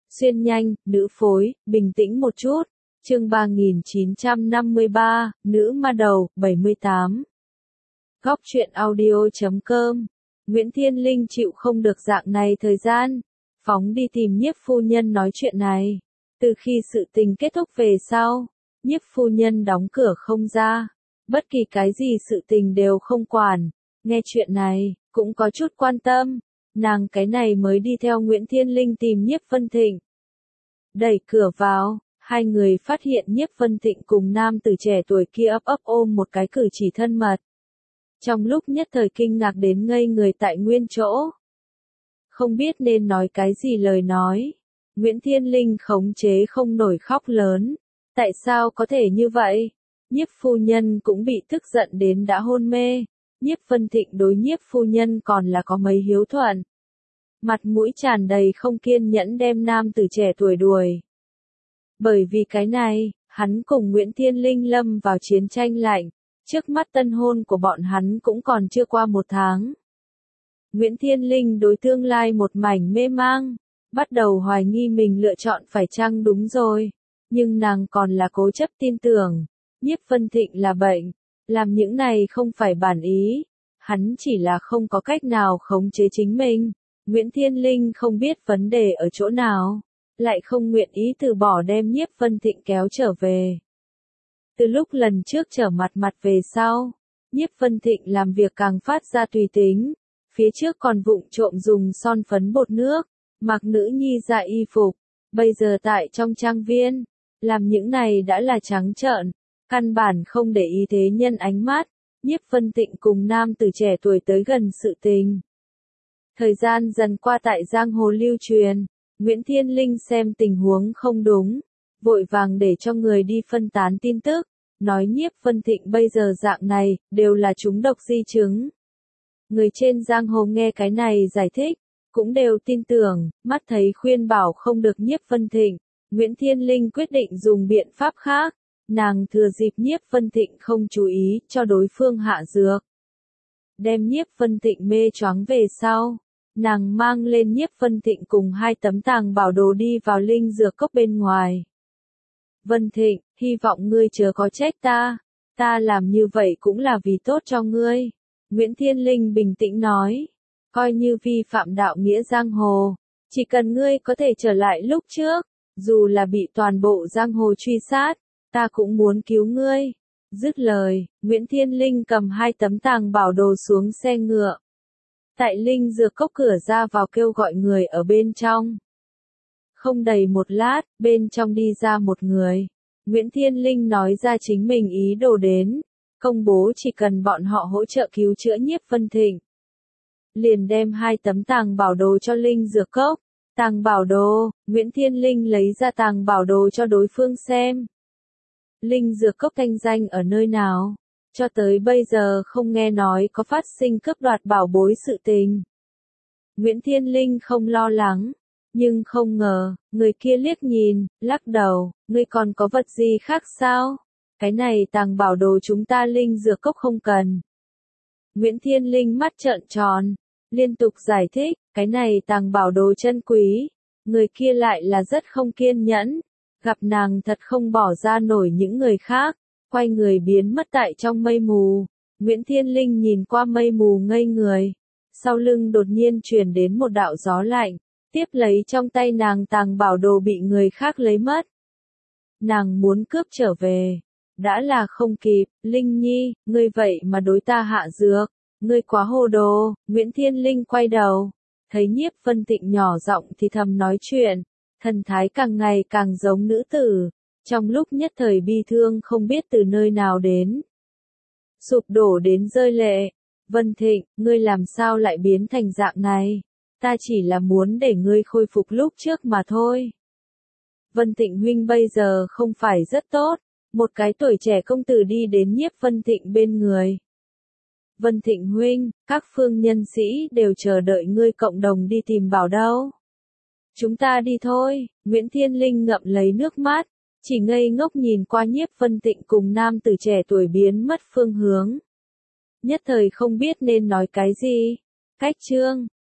Xuyên nhanh, nữ phối, bình tĩnh một chút. Chương 3953, nữ ma đầu, 78. Góc truyện audio.com. Nguyễn Thiên Linh chịu không được dạng này thời gian, phóng đi tìm Nhiếp phu nhân nói chuyện này. Từ khi sự tình kết thúc về sau, Nhiếp phu nhân đóng cửa không ra, bất kỳ cái gì sự tình đều không quản. Nghe chuyện này, cũng có chút quan tâm, nàng cái này mới đi theo Nguyễn Thiên Linh tìm Nhiếp Vân Thịnh. Đẩy cửa vào, hai người phát hiện Nhiếp Vân Thịnh cùng nam tử trẻ tuổi kia ấp ôm một cái cử chỉ thân mật. Trong lúc nhất thời kinh ngạc đến ngây người tại nguyên chỗ. Không biết nên nói cái gì lời nói. Nguyễn Thiên Linh khống chế không nổi khóc lớn. Tại sao có thể như vậy? Nhiếp phu nhân cũng bị tức giận đến đã hôn mê. Nhiếp Vân Thịnh đối Nhiếp phu nhân còn là có mấy hiếu thuận. Mặt mũi tràn đầy không kiên nhẫn đem nam tử trẻ tuổi đuổi. Bởi vì cái này, hắn cùng Nguyễn Thiên Linh lâm vào chiến tranh lạnh. Trước mắt tân hôn của bọn hắn cũng còn chưa qua 1 tháng. Nguyễn Thiên Linh đối tương lai một mảnh mê mang, bắt đầu hoài nghi mình lựa chọn phải chăng đúng rồi. Nhưng nàng còn là cố chấp tin tưởng, Nhiếp Vân Thịnh là bệnh, làm những này không phải bản ý, hắn chỉ là không có cách nào khống chế chính mình. Nguyễn Thiên Linh không biết vấn đề ở chỗ nào, lại không nguyện ý từ bỏ đem Nhiếp Vân Thịnh kéo trở về. Từ lúc lần trước trở mặt về sau, Nhiếp Vân Thịnh làm việc càng phát ra tùy tính, phía trước còn vụng trộm dùng son phấn bột nước, mặc nữ nhi dạ y phục, bây giờ tại trong trang viên, làm những này đã là trắng trợn, căn bản không để ý thế nhân ánh mắt. Nhiếp Vân Thịnh cùng nam tử trẻ tuổi tới gần sự tình. Thời gian dần qua tại giang hồ lưu truyền, Nguyễn Thiên Linh xem tình huống không đúng, vội vàng để cho người đi phân tán tin tức, nói Nhiếp Vân Thịnh bây giờ dạng này, đều là trúng độc di chứng. Người trên giang hồ nghe cái này giải thích, cũng đều tin tưởng, mắt thấy khuyên bảo không được Nhiếp Vân Thịnh, Nguyễn Thiên Linh quyết định dùng biện pháp khác, nàng thừa dịp Nhiếp Vân Thịnh không chú ý, cho đối phương hạ dược. Đem Nhiếp Vân Thịnh mê choáng về sau, nàng mang lên Nhiếp Vân Thịnh cùng 2 tấm tàng bảo đồ đi vào linh dược cốc bên ngoài. Vân Thịnh, hy vọng ngươi chớ có trách ta làm như vậy cũng là vì tốt cho ngươi. Nguyễn Thiên Linh bình tĩnh nói, coi như vi phạm đạo nghĩa giang hồ, chỉ cần ngươi có thể trở lại lúc trước, dù là bị toàn bộ giang hồ truy sát, ta cũng muốn cứu ngươi. Dứt lời, Nguyễn Thiên Linh cầm 2 tấm tàng bảo đồ xuống xe ngựa. Tại linh dược cốc cửa ra vào kêu gọi người ở bên trong. Không đầy một lát, bên trong đi ra một người. Nguyễn Thiên Linh nói ra chính mình ý đồ đến, công bố chỉ cần bọn họ hỗ trợ cứu chữa Nhiếp Vân Thịnh. Liền đem 2 tấm tàng bảo đồ cho linh dược cốc. Tàng bảo đồ, Nguyễn Thiên Linh lấy ra tàng bảo đồ cho đối phương xem. Linh dược cốc thanh danh ở nơi nào? Cho tới bây giờ không nghe nói có phát sinh cướp đoạt bảo bối sự tình. Nguyễn Thiên Linh không lo lắng, nhưng không ngờ, người kia liếc nhìn, lắc đầu, ngươi còn có vật gì khác sao? Cái này tàng bảo đồ chúng ta linh dược cốc không cần. Nguyễn Thiên Linh mắt trợn tròn, liên tục giải thích, cái này tàng bảo đồ chân quý. Người kia lại là rất không kiên nhẫn, gặp nàng thật không bỏ ra nổi những người khác, quay người biến mất tại trong mây mù. Nguyễn Thiên Linh nhìn qua mây mù ngây người, sau lưng đột nhiên truyền đến một đạo gió lạnh, tiếp lấy trong tay nàng tàng bảo đồ bị người khác lấy mất. Nàng muốn cướp trở về, đã là không kịp. Linh Nhi, ngươi vậy mà đối ta hạ dược, ngươi quá hồ đồ. Nguyễn Thiên Linh quay đầu, thấy Nhiếp Vân Thịnh nhỏ giọng thì thầm nói chuyện, thần thái càng ngày càng giống nữ tử, trong lúc nhất thời bi thương không biết từ nơi nào đến. Sụp đổ đến rơi lệ. Vân Thịnh, ngươi làm sao lại biến thành dạng này? Ta chỉ là muốn để ngươi khôi phục lúc trước mà thôi. Vân Thịnh huynh bây giờ không phải rất tốt. Một cái tuổi trẻ công tử đi đến Nhiếp Vân Thịnh bên người. Vân Thịnh huynh, các phương nhân sĩ đều chờ đợi ngươi cộng đồng đi tìm bảo đâu. Chúng ta đi thôi. Nguyễn Thiên Linh ngậm lấy nước mắt, chỉ ngây ngốc nhìn qua Nhiếp Vân Thịnh cùng nam tử trẻ tuổi biến mất phương hướng. Nhất thời không biết nên nói cái gì. Cách chương